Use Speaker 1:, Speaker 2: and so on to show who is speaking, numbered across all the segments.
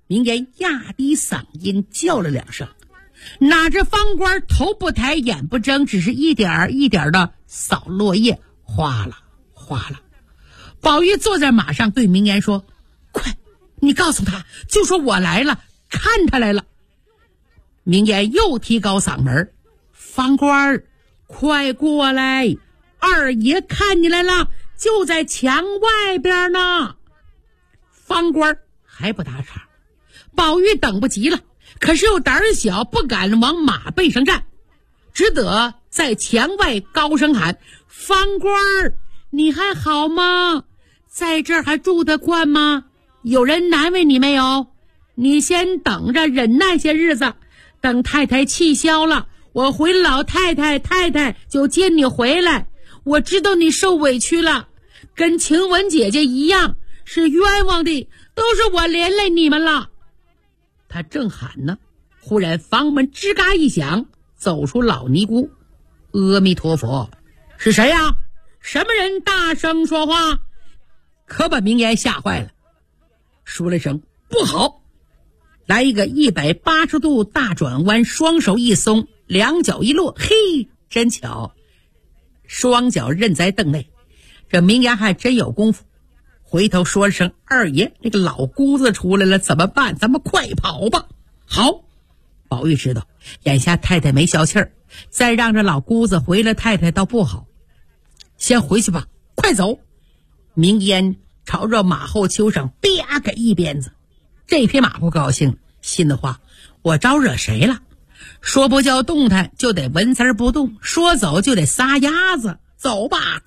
Speaker 1: 明言压低嗓音叫了2声，哪知方官头不抬眼不睁，只是一点一点的扫落叶，哗啦哗啦。宝玉坐在马上对明言说：快，你告诉他，就说我来了，看他来了。明言又提高嗓门：方官，快过来，二爷看你来了，就在墙外边呢。方官还不搭茬，宝玉等不及了，可是又胆小，不敢往马背上站，只得在墙外高声喊：方官，你还好吗？在这儿还住得惯吗？有人难为你没有？你先等着，忍耐些日子，等太太气消了，我回老太太就接你回来。我知道你受委屈了，跟晴雯姐姐一样，是冤枉的，都是我连累你们了。他正喊呢，忽然房门吱嘎一响，走出老尼姑。阿弥陀佛，是谁呀？什么人大声说话？可把明言吓坏了，说了声不好，来一个180度大转弯，双手一松，两脚一落，嘿，真巧，双脚认在凳内。这明言还真有功夫，回头说了声：二爷，那个老姑子出来了，怎么办？咱们快跑吧。好，宝玉知道眼下太太没消气儿，再让这老姑子回了太太倒不好，先回去吧，快走。明烟朝着马后丘上啪给一鞭子，这匹马不高兴，心的话，我招惹谁了？说不叫动弹就得纹丝不动，说走就得撒丫子，走吧。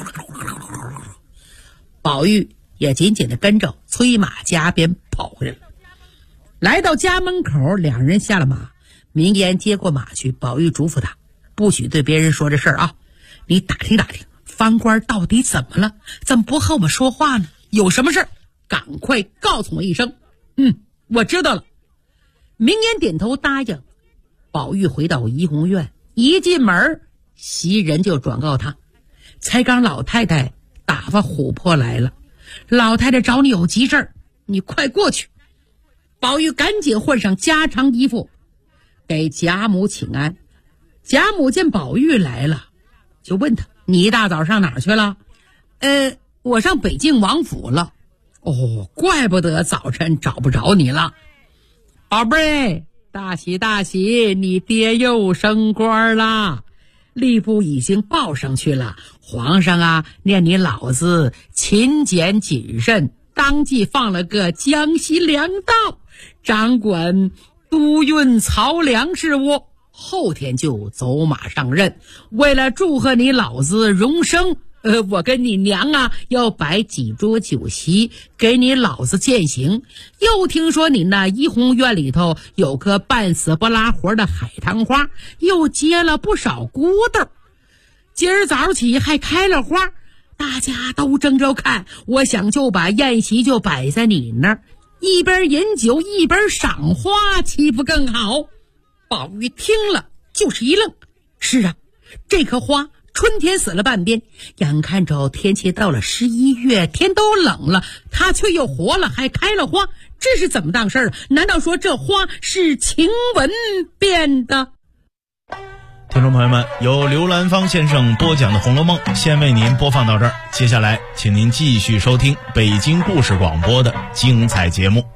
Speaker 1: 宝玉也紧紧地跟着，催马加鞭跑回来了。来到家门口，两人下了马，明烟接过马去。宝玉嘱咐他，不许对别人说这事儿啊，你打听打听方官到底怎么了，怎么不和我们说话呢？有什么事儿赶快告诉我一声。我知道了。明烟点头答应。宝玉回到怡红院，一进门，袭人就转告他，才刚老太太打发琥珀来了，老太太找你有急事儿，你快过去。宝玉赶紧换上家常衣服，给贾母请安。贾母见宝玉来了，就问他：你一大早上哪儿去了？我上北静王府了。哦，怪不得早晨找不着你了。宝贝，大喜大喜，你爹又升官了，吏部已经报上去了。皇上啊，念你老子勤俭谨慎，当即放了个江西粮道，掌管督运漕粮事务，后天就走马上任。为了祝贺你老子荣升，我跟你娘啊要摆几桌酒席给你老子饯行。又听说你那怡红院里头有棵半死不拉活的海棠花，又结了不少骨头，今儿早起还开了花，大家都争着看，我想就把宴席就摆在你那儿，一边饮酒一边赏花，岂不更好？宝玉听了就是一愣，是啊，这棵花春天死了半边，眼看着天气到了11月，天都冷了，它却又活了，还开了花，这是怎么当事儿？难道说这花是晴雯变的？
Speaker 2: 听众朋友们，由刘兰芳先生播讲的《红楼梦》先为您播放到这儿，接下来请您继续收听北京故事广播的精彩节目。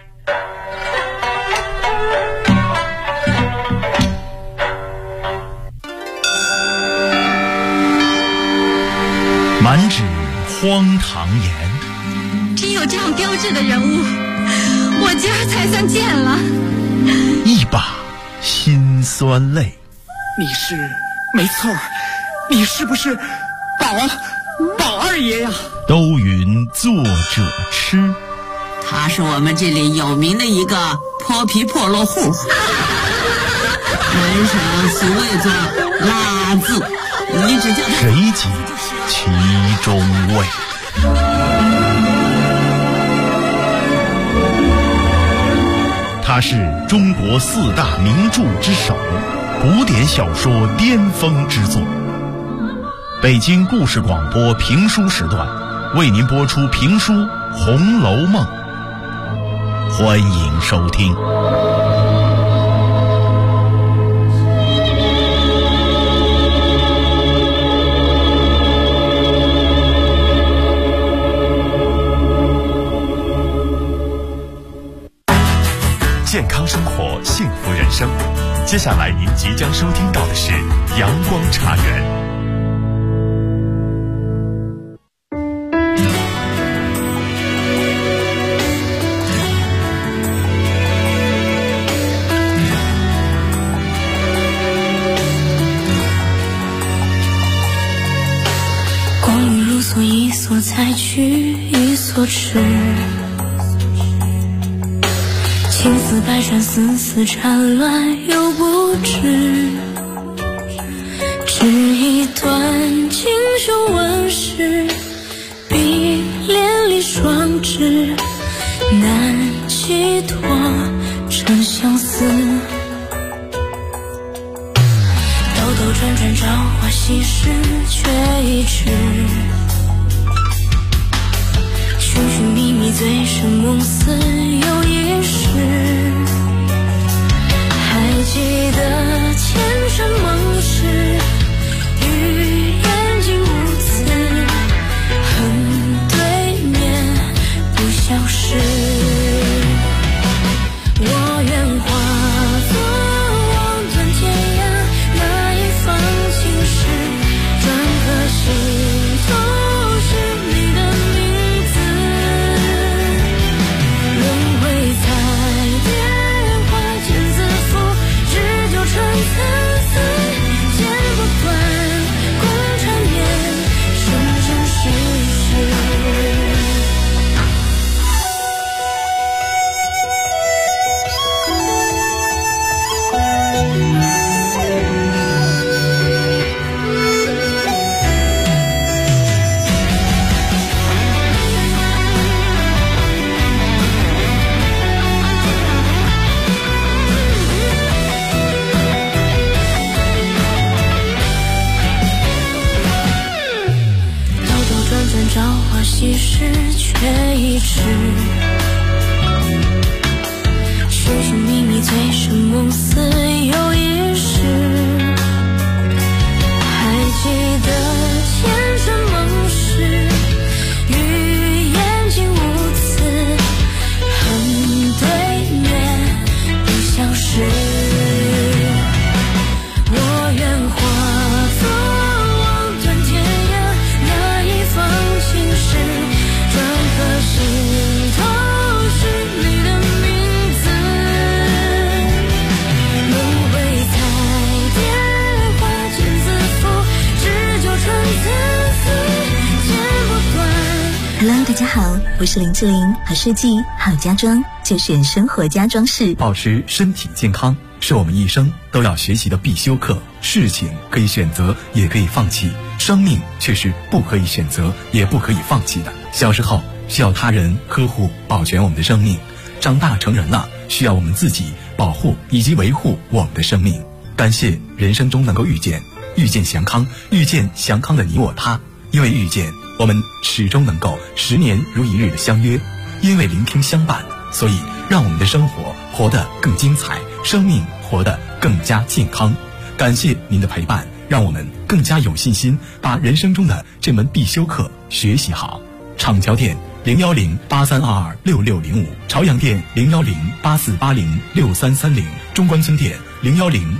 Speaker 2: 满纸荒唐言，
Speaker 3: 只有这样标致的人物，我今儿才算见了。
Speaker 2: 一把辛酸泪。
Speaker 4: 你是，没错，你是不是宝二爷呀？
Speaker 2: 都云作者痴，
Speaker 5: 他是我们这里有名的一个泼皮破落户，门上俗谓作拉字，你只叫他
Speaker 2: 谁解其中味？他是中国4大名著之首，古典小说巅峰之作。北京故事广播评书时段为您播出评书《红楼梦》。 欢迎收听。
Speaker 6: 健康生活，幸福人生。接下来您即将收听到的是阳光茶园。
Speaker 3: 光阴如梭，一梭采取，一梭吃。情丝百转，丝丝缠乱又不知，只一段锦绣纹饰，碧连理双枝，难寄托成相思。兜兜转转，朝花夕拾，却一迟。寻寻觅觅，醉生梦死又一世。还记得前尘梦事，与眼睛无词，恨对面不消失。我愿化作望断天涯那一方青石，转颗心都是你的名字。轮回彩蝶花间自负，只纠缠参差，剪不断，共缠绵，生生世世。朝花夕拾，却一迟。寻寻觅觅，醉生梦死又一世。还记得前尘梦事，与眼睛无词，恨对面不消失。我愿化作望断天涯那一方青石，转颗心都是你的名字。轮回彩蝶花间自负，只纠缠参差，剪不断。
Speaker 7: Hello， 大家好，我是林志玲，好设计好家装就选生活家装饰。
Speaker 6: 保持身体健康是我们一生都要学习的必修课。事情可以选择，也可以放弃，生命却是不可以选择，也不可以放弃的。小时候需要他人呵护保全我们的生命，长大成人了需要我们自己保护以及维护我们的生命。感谢人生中能够遇见祥康，遇见祥康的你我他。因为遇见，我们始终能够10年如一日的相约；因为聆听相伴，所以让我们的生活活得更精彩，生命活得更加健康。感谢您的陪伴，让我们更加有信心把人生中的这门必修课学习好。厂桥店01083226605，朝阳店01084806330，中关村店010